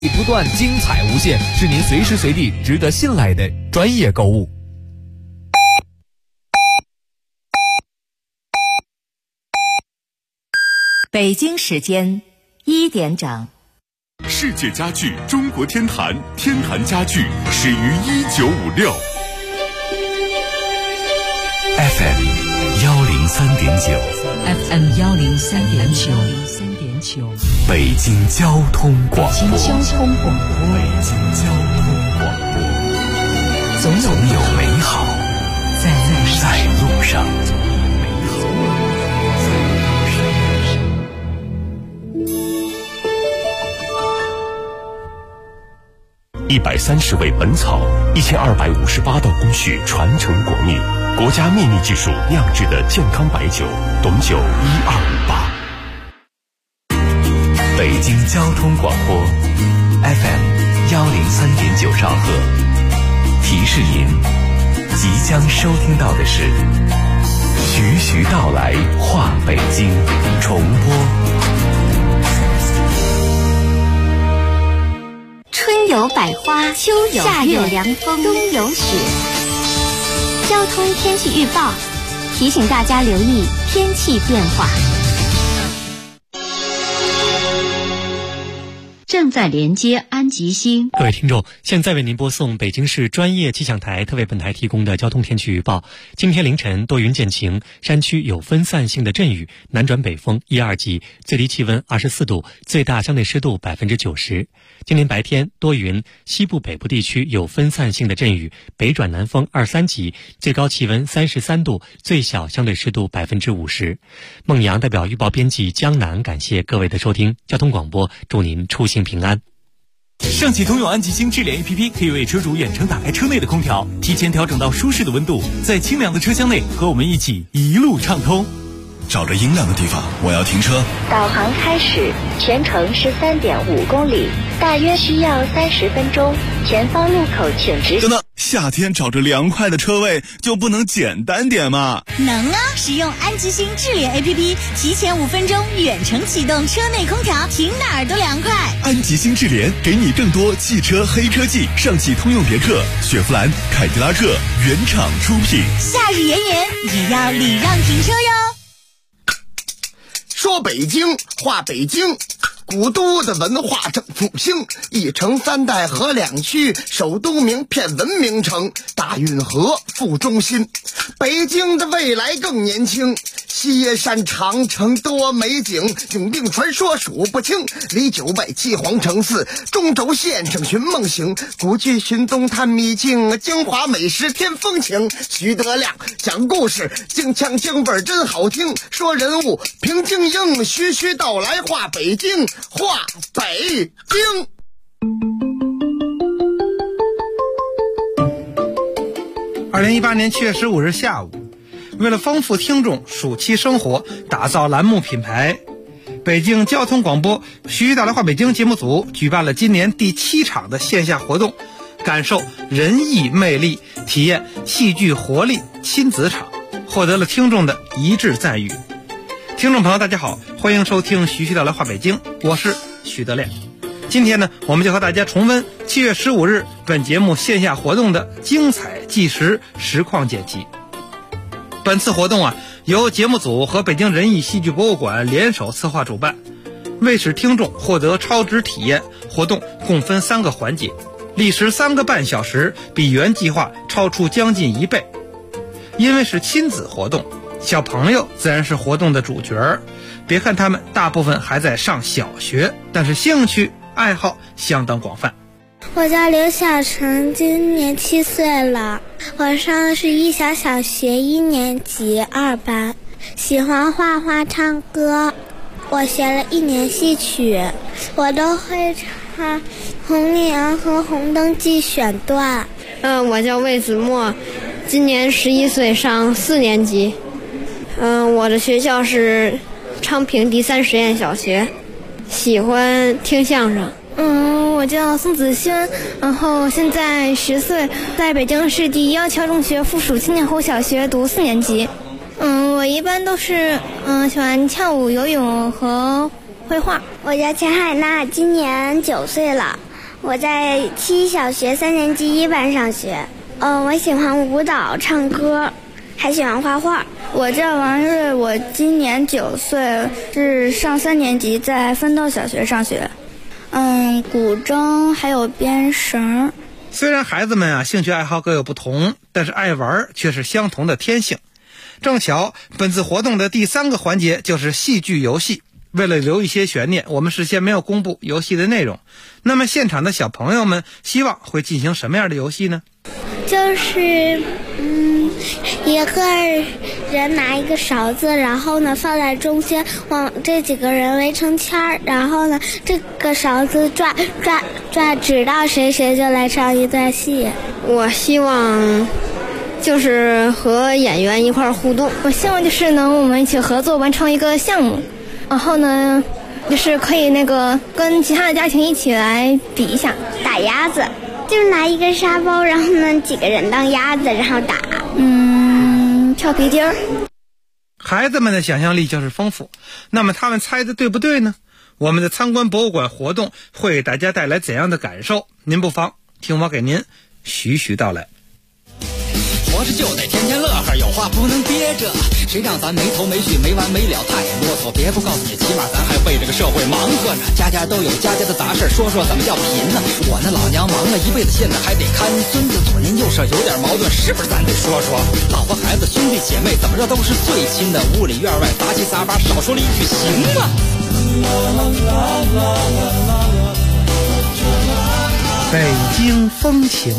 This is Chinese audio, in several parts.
不断，精彩无限，是您随时随地值得信赖的专业购物。 北京时间1点整。 世界家具中国天坛，天坛家具始于1956。 FM 103.9 FM 103.9， 北京交通广播。 北京交通广播。 北京交通广播。 总有美好在路上。130味本草，1258道工序传承国秘，国家秘密技术酿制的健康白酒，董酒1258。北京交通广播 FM 103.9兆赫。提示您，即将收听到的是徐徐道来话北京重播。 春有百花，秋有夏有凉风，冬有雪。交通天气预报提醒大家留意天气变化。 正在连接安吉星。 各位听众，现在为您播送北京市专业气象台特为本台提供的交通天气预报。今天凌晨多云见晴，山区有分散性的阵雨，南转北风1、2级，最低气温24度，最大相对湿度90%。今天白天多云，西部北部地区有分散性的阵雨，北转南风2、3级，最高气温33度，最小相对湿度50%。孟阳代表预报编辑江南感谢各位的收听，交通广播祝您出行平安。 上汽通用安吉星智联 APP 可以为车主远程打开车内的空调，提前调整到舒适的温度，在清凉的车厢内和我们一起一路畅通。 找着阴凉的地方，我要停车。 导航开始，全程13.5公里，大约需要30分钟。前方路口请直行。 等等，夏天找着凉快的车位就不能简单点吗？ 能啊！使用安吉星智联 APP， 提前5分钟远程启动车内空调，停哪儿都凉快。 安吉星智联给你更多汽车黑科技，上汽通用别克、雪佛兰、凯迪拉克原厂出品。 夏日炎炎，也要礼让停车哟。 说北京话北京，古都的文化正复兴，一城三代河两区，首都名片文明城，大运河副中心。北京的未来更年轻，西山长城多美景，永定传说数不清，离9拜七皇城寺，中轴线上寻梦行，古剧寻踪探秘境，京华美食添风情。徐德亮讲故事，京腔京味真好听，说人物平静应，徐徐道来话北京，话北京。 2018年7月15日下午，为了丰富听众暑期生活，打造栏目品牌，北京交通广播徐徐道来话北京节目组举办了今年第7场的线下活动，感受仁义魅力，体验戏剧活力亲子场，获得了听众的一致赞誉。听众朋友大家好，欢迎收听徐徐道来话北京，我是徐德亮。今天呢，我们就和大家重温7月15日本节目线下活动的精彩纪实实况剪辑。本次活动由节目组和北京人艺戏剧博物馆联手策划主办，为使听众获得超值体验，活动共分3个环节，历时3个半小时，比原计划超出将近1倍。因为是亲子活动，小朋友自然是活动的主角。别看他们大部分还在上小学，但是兴趣爱好相当广泛。 我叫刘小成，今年7岁了，我上的是一小小学1年级2班，喜欢画画唱歌，我学了1年戏曲，我都会唱《红娘》和《红灯记》选段。 我叫魏子墨，今年11岁，上4年级。我的学校是昌平第3实验小学，喜欢听相声。 我叫宋子轩，然后现在10岁，在北京市第1桥中学附属青年湖小学读4年级。我一般都是喜欢跳舞、游泳和绘画。 我叫钱海娜，今年9岁了， 我在七小学3年级1班上学。我喜欢舞蹈、唱歌，还喜欢画画。 我叫王瑞，我今年9岁，是上3年级，在奋斗小学上学。古筝还有编绳。 虽然孩子们兴趣爱好各有不同，但是爱玩却是相同的天性。正巧本次活动的第3个环节就是戏剧游戏。为了留一些悬念，我们事先没有公布游戏的内容。那么现场的小朋友们希望会进行什么样的游戏呢？ 就是一个人拿一个勺子，然后呢放在中间，往这几个人围成圈儿，然后呢这个勺子转，直到谁就来唱一段戏。 我希望就是和演员一块儿互动。 我希望就是能我们一起合作完成一个项目，然后呢就是可以跟其他的家庭一起来比一下打鸭子。就是拿一个沙包，然后呢几个人当鸭子，然后打。 跳皮筋儿。 孩子们的想象力就是丰富，那么他们猜的对不对呢？我们的参观博物馆活动会给大家带来怎样的感受？您不妨听我给您徐徐道来。 活着就得天天乐呵，有话不能憋着，谁让咱没头没绪没完没了太啰嗦。别不告诉你，起码咱还为这个社会忙活着，家家都有家家的杂事，说说怎么叫贫呢？我那老娘忙了一辈子，现在还得看孙子，左邻右舍有点矛盾，是不是咱得说说？老婆孩子兄弟姐妹怎么着都是最亲的，屋里院外杂七杂八，少说了一句行吗？ 北京风情。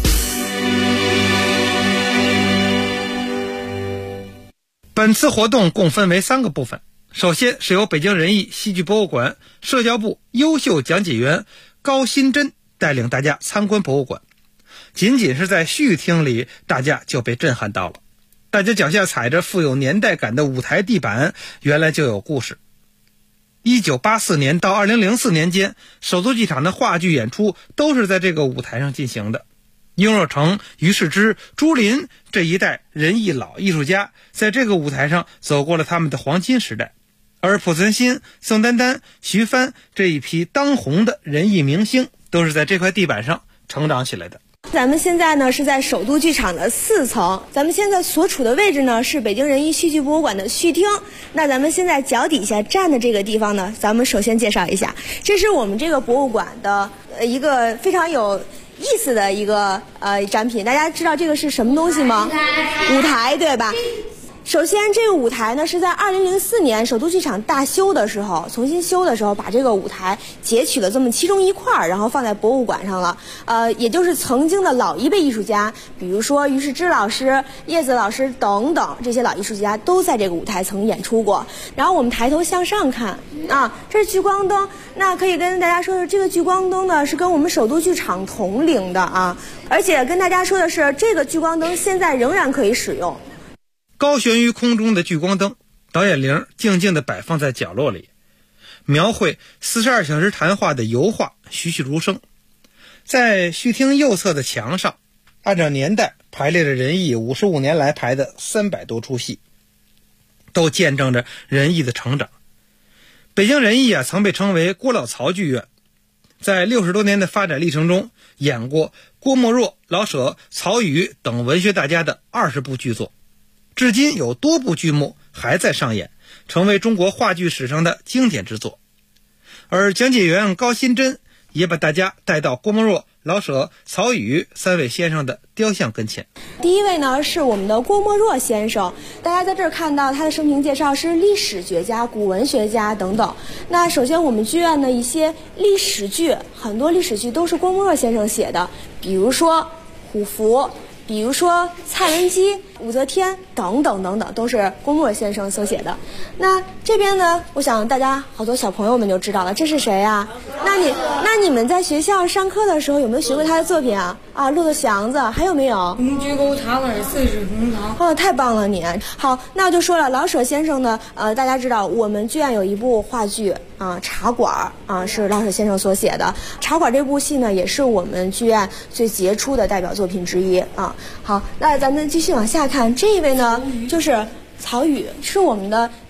本次活动共分为3个部分，首先是由北京人艺戏剧博物馆社交部优秀讲解员高新珍带领大家参观博物馆。仅仅是在序厅里，大家就被震撼到了。大家脚下踩着富有年代感的舞台地板，原来就有故事。1984年到2004年间，首都剧场的话剧演出都是在这个舞台上进行的。雍若成、于世之、朱琳这一代人艺老艺术家在这个舞台上走过了他们的黄金时代，而濮存昕、宋丹丹、徐帆这一批当红的人艺明星都是在这块地板上成长起来的。 咱们现在呢是在首都剧场的4层，咱们现在所处的位置呢是北京人艺戏剧博物馆的序厅。那咱们现在脚底下站的这个地方呢，咱们首先介绍一下，这是我们这个博物馆的一个非常有意思的一个展品。大家知道这个是什么东西吗？舞台，对吧？首先这个舞台呢是在2004年首都剧场大修的时候，重新修的时候，把这个舞台截取了这么其中一块，然后放在博物馆上了。也就是曾经的老一辈艺术家，比如说于世之老师、叶子老师等等，这些老艺术家都在这个舞台曾演出过。然后我们抬头向上看这是聚光灯。那可以跟大家说的，这个聚光灯呢是跟我们首都剧场同龄的而且跟大家说的是，这个聚光灯现在仍然可以使用。 高悬于空中的聚光灯，导演铃静静地摆放在角落里，描绘42小时谈话的油画栩栩如生。在序厅右侧的墙上，按照年代排列着人艺55年来排的300多出戏，都见证着人艺的成长。北京人艺曾被称为郭老曹剧院，在60多年的发展历程中，演过郭沫若、老舍、曹禺等文学大家的20部剧作，至今有多部剧目还在上演，成为中国话剧史上的经典之作。而讲解员高新珍也把大家带到郭沫若、老舍、曹禺3位先生的雕像跟前。 第一位呢是我们的郭沫若先生，大家在这儿看到他的生平介绍是历史学家、古文学家等等。那首先我们剧院的一些历史剧，很多历史剧都是郭沫若先生写的，比如说《虎符》，比如说蔡文姬、武则天等等等等，都是郭沫若先生所写的。那这边呢，我想大家好多小朋友们就知道了，这是谁啊？那你们在学校上课的时候有没有学过他的作品啊？骆驼祥子，还有没有？ 举钩塔尔四世同堂。 太棒了你！好，那我就说了，老舍先生呢，大家知道我们剧院有一部话剧茶馆是老舍先生所写的。茶馆这部戏呢，也是我们剧院最杰出的代表作品之一好，那咱们继续往下看，这一位呢就是曹禺，是我们的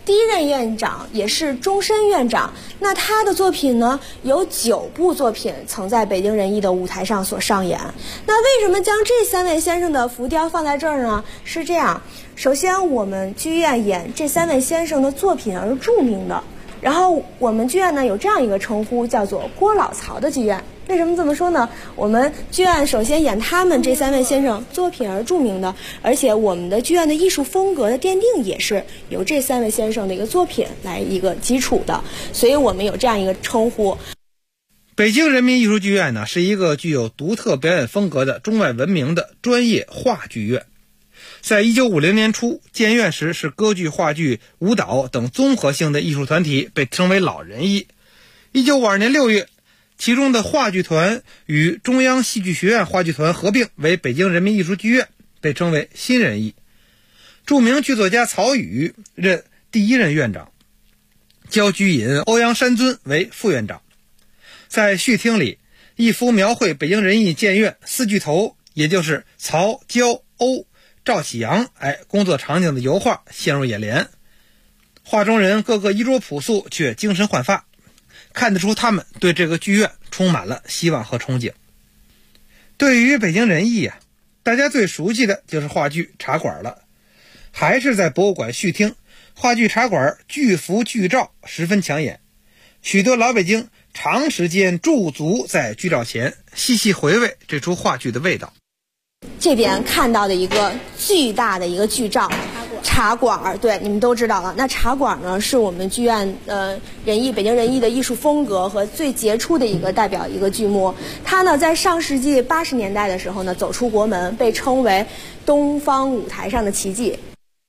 第一任院长，也是终身院长。那他的作品呢，有9部作品曾在北京人艺的舞台上所上演。那为什么将这3位先生的浮雕放在这儿呢？是这样，首先我们剧院演这3位先生的作品而著名的，然后我们剧院呢有这样一个称呼，叫做郭老曹的剧院。为什么这么说呢？我们剧院首先演他们这3位先生作品而著名的，而且我们的剧院的艺术风格的奠定也是由这3位先生的一个作品来一个基础的，所以我们有这样一个称呼。 北京人民艺术剧院呢，是一个具有独特表演风格的中外闻名的专业话剧院。在1950年初建院时，是歌剧、话剧、舞蹈等综合性的艺术团体，被称为老人艺。1952年6月，其中的话剧团与中央戏剧学院话剧团合并为北京人民艺术剧院，被称为新人艺。著名剧作家曹禺任第1任院长，焦居隐、欧阳山尊为副院长。在序厅里，一幅描绘北京人艺建院4巨头，也就是曹、焦、欧、赵启阳工作场景的油画陷入眼帘。画中人个个衣着朴素，却精神焕发，看得出他们对这个剧院充满了希望和憧憬。对于北京人艺大家最熟悉的就是话剧茶馆了。还是在博物馆序厅，话剧茶馆剧服剧照十分抢眼，许多老北京长时间驻足在剧照前，细细回味这出话剧的味道。 这边看到的一个巨大的一个剧照，茶馆，对，你们都知道了。那茶馆呢，是我们剧院北京人艺的艺术风格和最杰出的一个代表一个剧目。它呢，在上世纪80年代的时候呢，走出国门，被称为东方舞台上的奇迹。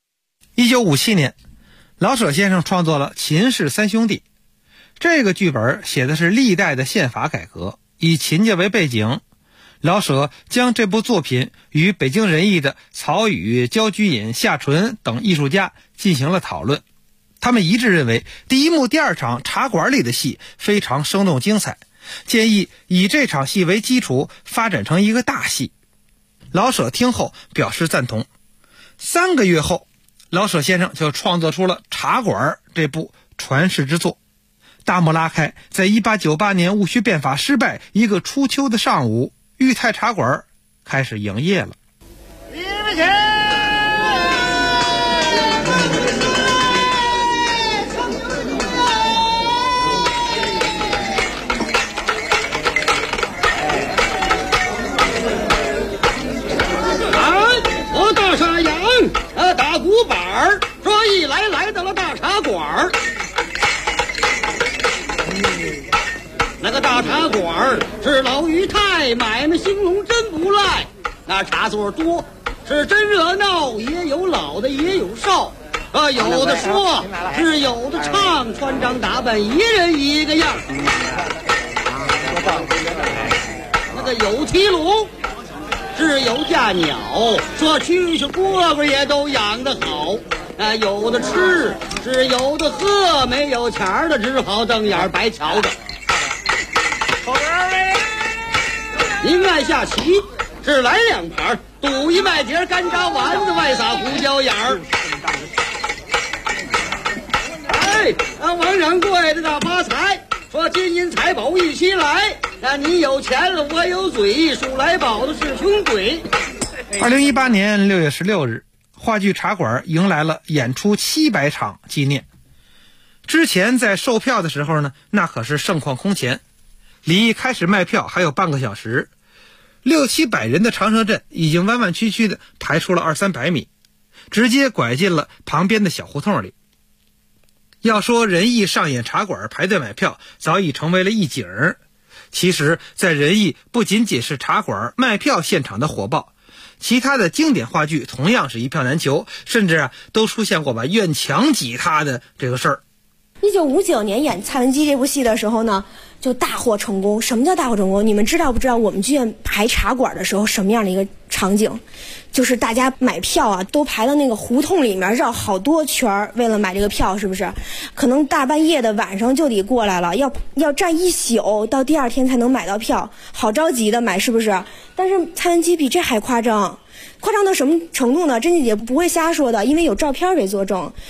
1957年，老舍先生创作了《秦氏三兄弟》，这个剧本写的是历代的宪法改革，以秦家为背景。老舍将这部作品与北京人艺的曹禺、焦居隐、夏纯等艺术家进行了讨论，他们一致认为第1幕第2场茶馆里的戏非常生动精彩，建议以这场戏为基础发展成一个大戏。老舍听后表示赞同。3个月后，老舍先生就创作出了《茶馆》这部传世之作。大幕拉开，在1898年戊戌变法失败一个初秋的上午，裕泰茶馆开始营业了。 我大山羊打鼓板说一来到了大茶馆。那个大茶馆是老裕泰，买卖兴隆真不赖。那茶座多，是真热闹，也有老的也有少。有的说是有的唱，穿张打扮一人一个样。那个有提笼，是有架鸟，说蛐蛐蝈蝈也都养得好。有的吃，是有的喝，没有钱儿的只好瞪眼白瞧着。您爱下棋，是来2盘，赌一麦碟干炸丸子，外撒胡椒眼儿。王掌柜的大发财，说金银财宝一起来。你有钱了，我有嘴，数来宝的是穷鬼。 2018年6月16日，话剧茶馆迎来了演出700场纪念。之前在售票的时候呢，那可是盛况空前。离开始卖票还有半个小时，600-700人的长蛇阵已经弯弯曲曲的排出了200-300米，直接拐进了旁边的小胡同里。要说人艺上演茶馆排队买票早已成为了一景，其实在人艺不仅仅是茶馆卖票现场的火爆，其他的经典话剧同样是一票难求，甚至都出现过把院墙挤塌的这个事儿。 1959年演蔡文姬这部戏的时候呢，就大获成功。什么叫大获成功？你们知道不知道我们剧院排茶馆的时候什么样的一个场景？就是大家买票都排到那个胡同里面绕好多圈，为了买这个票，是不是？可能大半夜的晚上就得过来了，要站一宿，到第2天才能买到票，好着急的买，是不是？但是蔡文姬比这还夸张到什么程度呢？甄姐姐不会瞎说的，因为有照片为作证。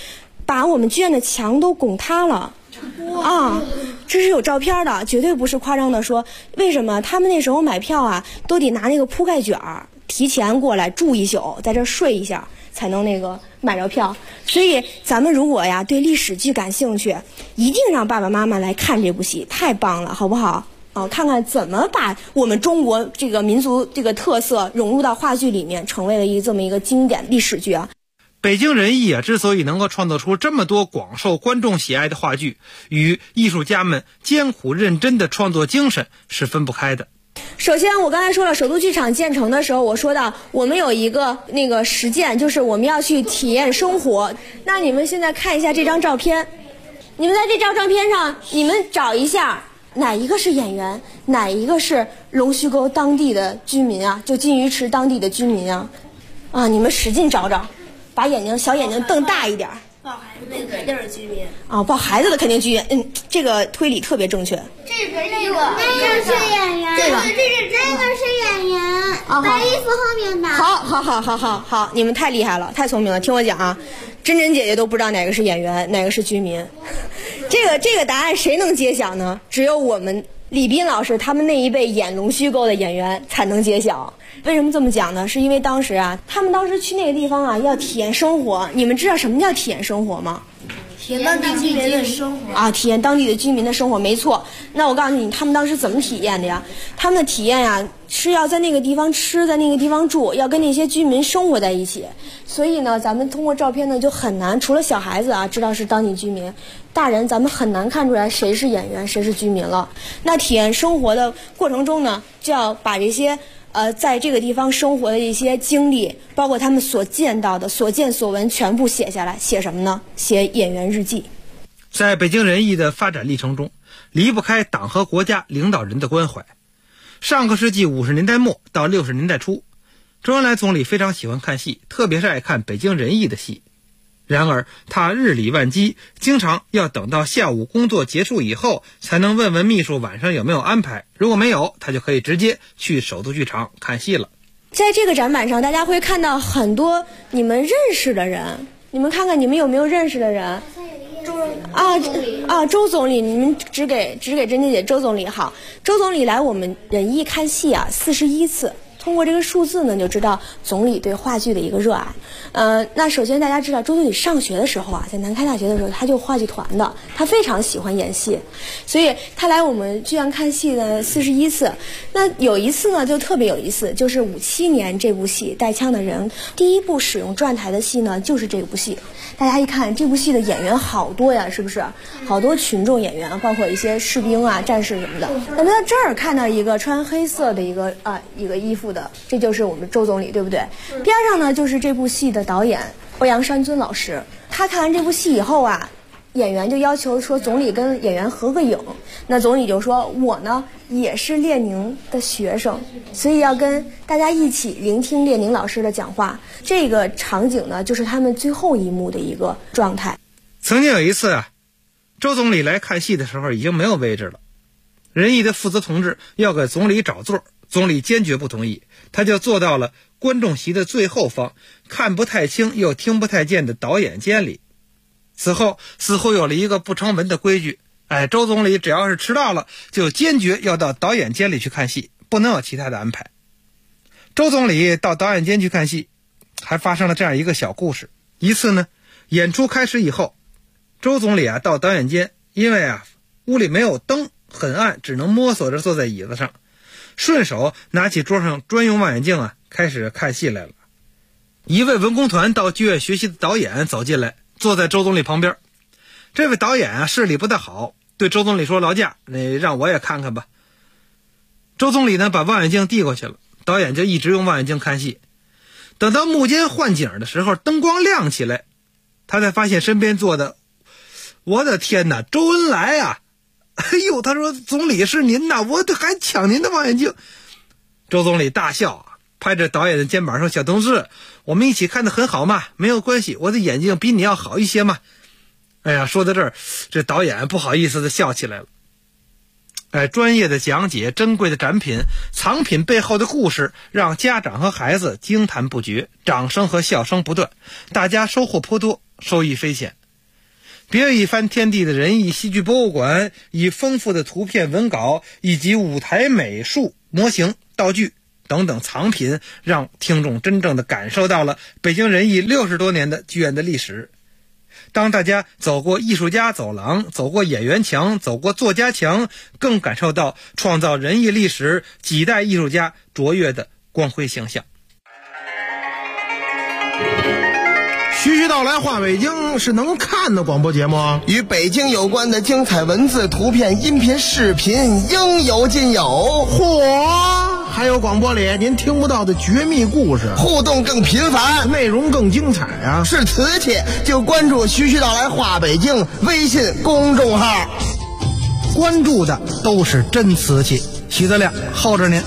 把我们剧院的墙都拱塌了。啊，这是有照片的，绝对不是夸张的说。为什么他们那时候买票啊，都得拿那个铺盖卷儿，提前过来住一宿，在这睡一下，才能那个买着票。所以咱们如果呀对历史剧感兴趣，一定让爸爸妈妈来看这部戏，太棒了，好不好？看看怎么把我们中国这个民族这个特色融入到话剧里面，成为了这么一个经典历史剧啊。 北京人艺啊，之所以能够创作出这么多广受观众喜爱的话剧，与艺术家们艰苦认真的创作精神是分不开的。 首先我刚才说了，首都剧场建成的时候，我说到我们有一个那个实践，就是我们要去体验生活。那你们现在看一下这张照片，你们在这张照片上，你们找一下哪一个是演员，哪一个是龙须沟当地的居民啊，就金鱼池当地的居民啊。你们使劲找找，把小眼睛瞪大一点。 抱孩子那个肯定是居民抱孩子的肯定居民。这个推理特别正确。 这个是演员，这个是演员，白衣服后面的。 好，你们太厉害了，太聪明了。听我讲啊，真真姐姐都不知道哪个是演员，哪个是居民。这个答案谁能揭晓呢？只有我们李斌老师他们那一辈演龙须沟的演员才能揭晓。为什么这么讲呢？是因为当时啊，他们当时去那个地方啊，要体验生活。你们知道什么叫体验生活吗？ 体验当地居民的生活啊，体验当地的居民的生活，没错。那我告诉你，他们当时怎么体验的呀？他们的体验呀，是要在那个地方吃，在那个地方住，要跟那些居民生活在一起。所以呢，咱们通过照片呢就很难，除了小孩子啊知道是当地居民，大人咱们很难看出来谁是演员，谁是居民了。那体验生活的过程中呢，就要把这些在这个地方生活的一些经历，包括他们所见到的、所见所闻，全部写下来。写什么呢？写演员日记。 在北京人艺的发展历程中，离不开党和国家领导人的关怀。上个世纪50年代末到60年代初，周恩来总理非常喜欢看戏，特别是爱看北京人艺的戏。然而他日理万机，经常要等到下午工作结束以后才能问问秘书晚上有没有安排，如果没有，他就可以直接去首都剧场看戏了。 在这个展板上，大家会看到很多你们认识的人，你们看看你们有没有认识的人。周总理，你们只给珍珍姐周总理好。周总理来我们人艺看戏啊41次。通过这个数字呢，就知道总理对话剧的一个热爱。那首先大家知道，周总理上学的时候啊，在南开大学的时候，他就话剧团的，他非常喜欢演戏，所以他来我们剧院看戏的41次。那有一次呢，就特别有意思，就是57年这部戏《带枪的人》第一部使用转台的戏呢，就是这部戏。大家一看这部戏的演员好多呀，是不是？好多群众演员，包括一些士兵啊、战士什么的。咱们在这儿看到一个穿黑色的一个衣服的，这就是我们周总理，对不对？边上呢就是这部戏的导演欧阳山尊老师。他看完这部戏以后啊，演员就要求说总理跟演员合个影。那总理就说，我呢也是列宁的学生，所以要跟大家一起聆听列宁老师的讲话。这个场景呢，就是他们最后一幕的一个状态。 曾经有一次啊，周总理来看戏的时候已经没有位置了，人艺的负责同志要给总理找座，总理坚决不同意，他就坐到了观众席的最后方，看不太清又听不太见的导演间里。此后似乎有了一个不成文的规矩，周总理只要是迟到了，就坚决要到导演间里去看戏，不能有其他的安排。周总理到导演间去看戏，还发生了这样一个小故事。一次呢，演出开始以后，周总理到导演间，因为屋里没有灯，很暗，只能摸索着坐在椅子上，顺手拿起桌上专用望远镜开始看戏来了。一位文工团到剧院学习的导演走进来，坐在周总理旁边。这位导演视力不太好，对周总理说，劳驾，你让我也看看吧。周总理呢把望远镜递过去了，导演就一直用望远镜看戏。等到幕间换景的时候，灯光亮起来，他才发现身边坐的，我的天哪，周恩来啊！哎呦，他说，总理是您呐，我还抢您的望远镜。周总理大笑拍着导演的肩膀说，小同志，我们一起看得很好嘛，没有关系，我的眼睛比你要好一些嘛。哎呀，说到这儿，这导演不好意思的笑起来了。专业的讲解，珍贵的展品，藏品背后的故事，让家长和孩子惊叹不绝，掌声和笑声不断，大家收获颇多，收益匪浅。 别一番天地的仁义戏剧博物馆以丰富的图片文稿以及舞台美术模型道具等等藏品，让听众真正的感受到了北京人艺60多年的剧院的历史。当大家走过艺术家走廊，走过演员墙，走过作家墙，更感受到创造人艺历史几代艺术家卓越的光辉形象。 徐徐道来话北京是能看的广播节目， 与北京有关的精彩文字、图片、音频、视频应有尽有。 嚯！还有广播里您听不到的绝密故事， 互动更频繁， 内容更精彩啊！ 是瓷器就关注徐徐道来话北京微信公众号， 关注的都是真瓷器。徐德亮候着您。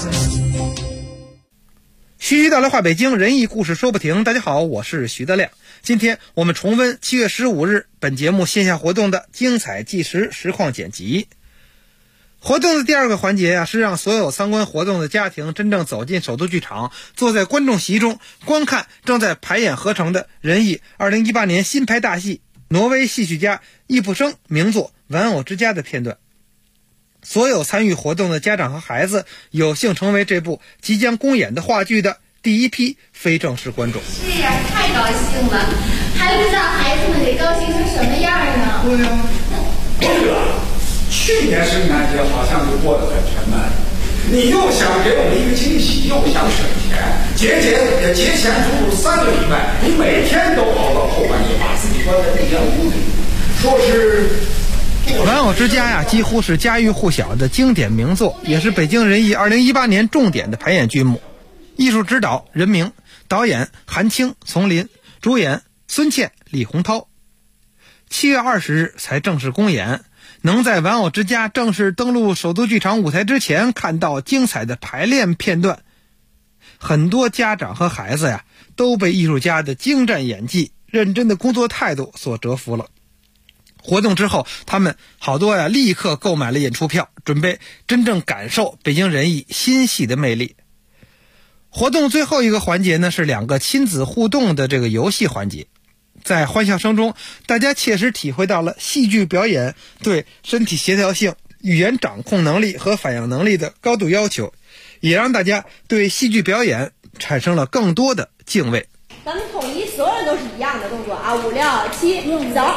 徐徐道来话北京，人艺故事说不停。大家好，我是徐德亮。今天我们重温7月15日本节目线下活动的精彩纪实实况剪辑。活动的第二个环节是让所有参观活动的家庭真正走进首都剧场，坐在观众席中观看正在排演合成的人艺2018年新排大戏挪威戏剧家易卜生名作《玩偶之家》的片段。所有参与活动的家长和孩子有幸成为这部即将公演的话剧的第一批非正式观众。 是呀，太高兴了，还不知道孩子们得高兴成什么样呢。 对呀，这个去年圣诞节好像就过得很沉闷，你又想给我们一个惊喜，又想省钱，节前足足3个礼拜，你每天都熬到后半夜，把自己关在一间屋里，说是。 玩偶之家几乎是家喻户晓的经典名作，也是北京人艺2018年重点的排演剧目。艺术指导任明，导演韩青、丛林，主演孙茜、李洪涛。7月20日才正式公演，能在玩偶之家正式登陆首都剧场舞台之前看到精彩的排练片段，很多家长和孩子都被艺术家的精湛演技、认真的工作态度所折服了。活动之后，他们好多立刻购买了演出票，准备真正感受北京人艺新戏的魅力。活动最后一个环节呢，是2个亲子互动的这个游戏环节。在欢笑声中，大家切实体会到了戏剧表演对身体协调性、语言掌控能力和反应能力的高度要求，也让大家对戏剧表演产生了更多的敬畏。 咱们统一所有人都是一样的动作啊，5、6、7，走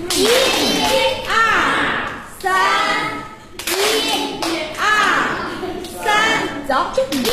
，1、2、3，1、2、3，走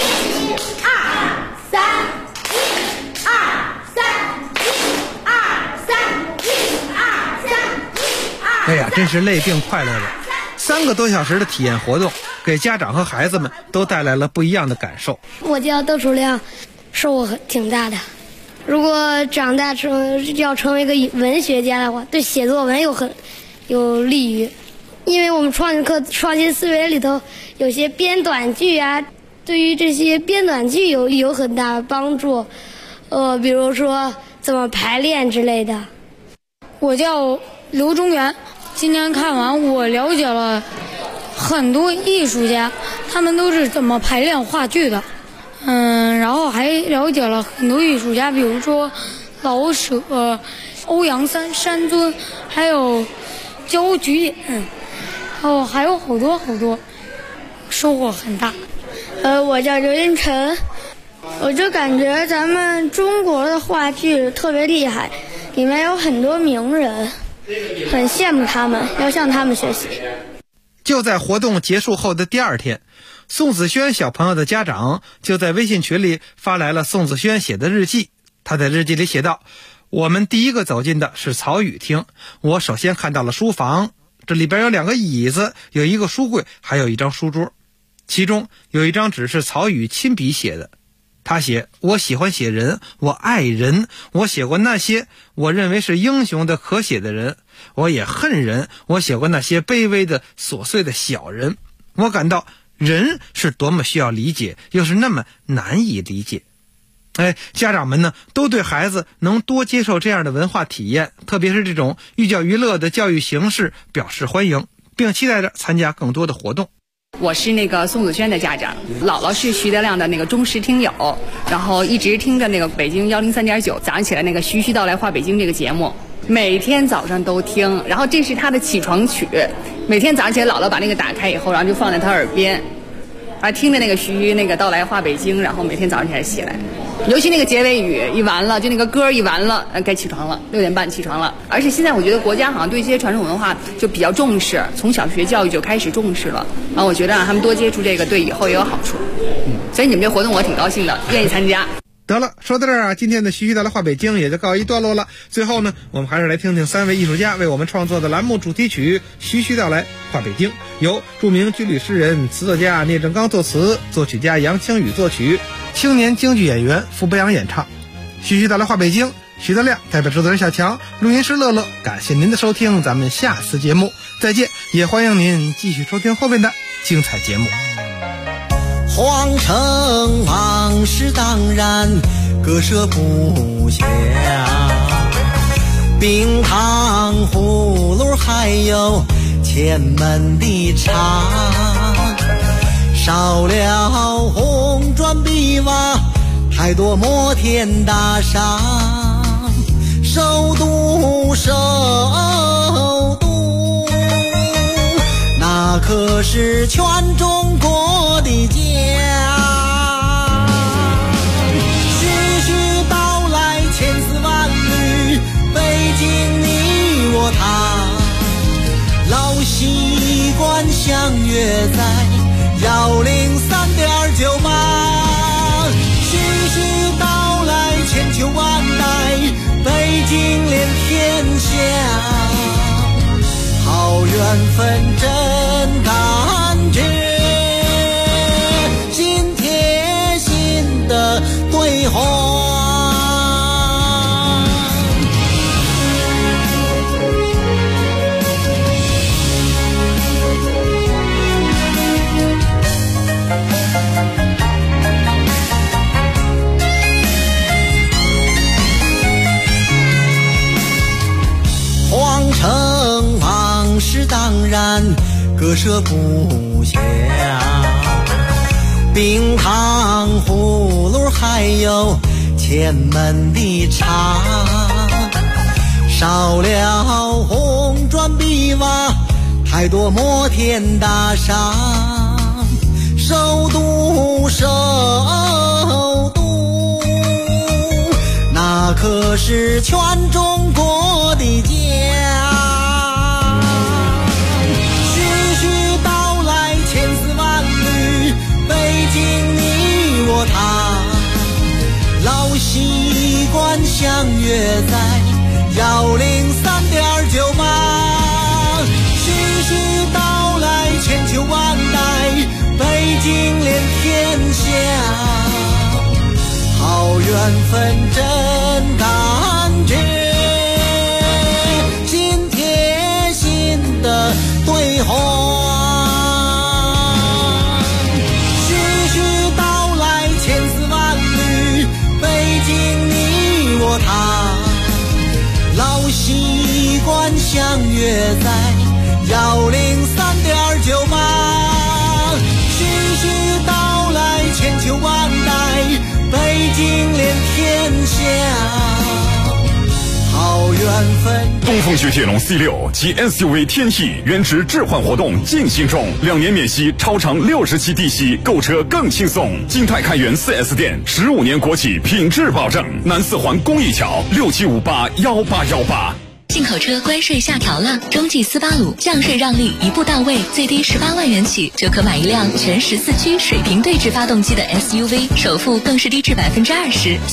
，1、2、3，1、2、3，1、2、3，1、2、3，1、2、3。 哎呀，真是累并快乐的！3个多小时的体验活动，给家长和孩子们都带来了不一样的感受。 我叫窦楚亮，收获挺大的。如果长大要成为一个文学家的话，对写作文很有利于，因为我们创新思维里头有些编短剧对于这些编短剧有很大的帮助，比如说怎么排练之类的。 我叫刘中元，今天看完我了解了很多艺术家，他们都是怎么排练话剧的。然后还了解了很多艺术家，比如说老舍、欧阳山尊，还有焦菊典，还有好多，收获很大。 我叫刘云晨，我就感觉咱们中国的话剧特别厉害，里面有很多名人，很羡慕他们，要向他们学习。 就在活动结束后的第2天，宋子轩小朋友的家长就在微信群里发来了宋子轩写的日记。他在日记里写道：我们第一个走进的是曹禺厅，我首先看到了书房，这里边有2个椅子，有一个书柜，还有一张书桌，其中有一张纸是曹禺亲笔写的。他写：我喜欢写人，我爱人，我写过那些我认为是英雄的可写的人，我也恨人，我写过那些卑微的琐碎的小人。我感到人是多么需要理解，又是那么难以理解。家长们呢，都对孩子能多接受这样的文化体验，特别是这种寓教于乐的教育形式表示欢迎，并期待着参加更多的活动。 我是宋子轩的家长，姥姥是徐德亮的忠实听友，然后一直听着北京103.9，早上起来徐徐道来话北京这个节目。 每天早上都听，然后这是他的起床曲，每天早上起来姥姥把那个打开以后，然后就放在他耳边，听着那个徐那个到来话北京，然后每天早上起来起来，尤其那个结尾语一完了，就那个歌一完了，该起床了，6点半起床了。而且现在我觉得国家好像对这些传统文化就比较重视，从小学教育就开始重视了。然后我觉得让他们多接触这个，对以后也有好处。所以你们这活动我挺高兴的，愿意参加。 得了，说到这儿啊，今天的徐徐到来话北京也就告一段落了。最后呢，我们还是来听听3位艺术家为我们创作的栏目主题曲《徐徐到来话北京》，由著名军旅诗人、词作家聂正刚作词，作曲家杨清宇作曲，青年京剧演员傅博阳演唱。徐徐到来话北京，徐德亮代表制作人小强，录音师乐乐，感谢您的收听，咱们下次节目再见，也欢迎您继续收听后面的精彩节目。 皇城往事当然割舍不下，冰糖葫芦还有前门的茶，少了红砖碧瓦，太多摩天大厦，首都那可是全中国的家。徐徐道来千丝万缕，北京你我他，老习惯相约在103.98。徐徐道来千秋万代，北京连天下，好缘分真感觉，心贴心的对话。皇城往事当然割舍不下，冰糖葫芦还有前门的茶，少了红砖碧瓦，太多摩天大厦，首都那可是全中国的家。徐徐道来千丝万缕，北京你我他，老习惯相约在103.98。徐徐道来千秋万代，北京连天下，好缘分真感觉，心贴心的对话。徐徐道来千丝万缕，北京你我他，老习惯相约在103.98。徐徐道来千秋万代，北京连天下，好缘分。 东风雪铁龙 C6 及 SUV 天翼原值置换活动进行中，2年免息，超长60期低息，购车更轻松。金泰开元 4S 店，15年国企品质保证。南四环公益桥67581818。 进口车关税下调了，中际斯巴鲁降税让利一步到位，最低18万元起就可买一辆全14驱水平对置发动机的 SUV， 首付更是低至20%。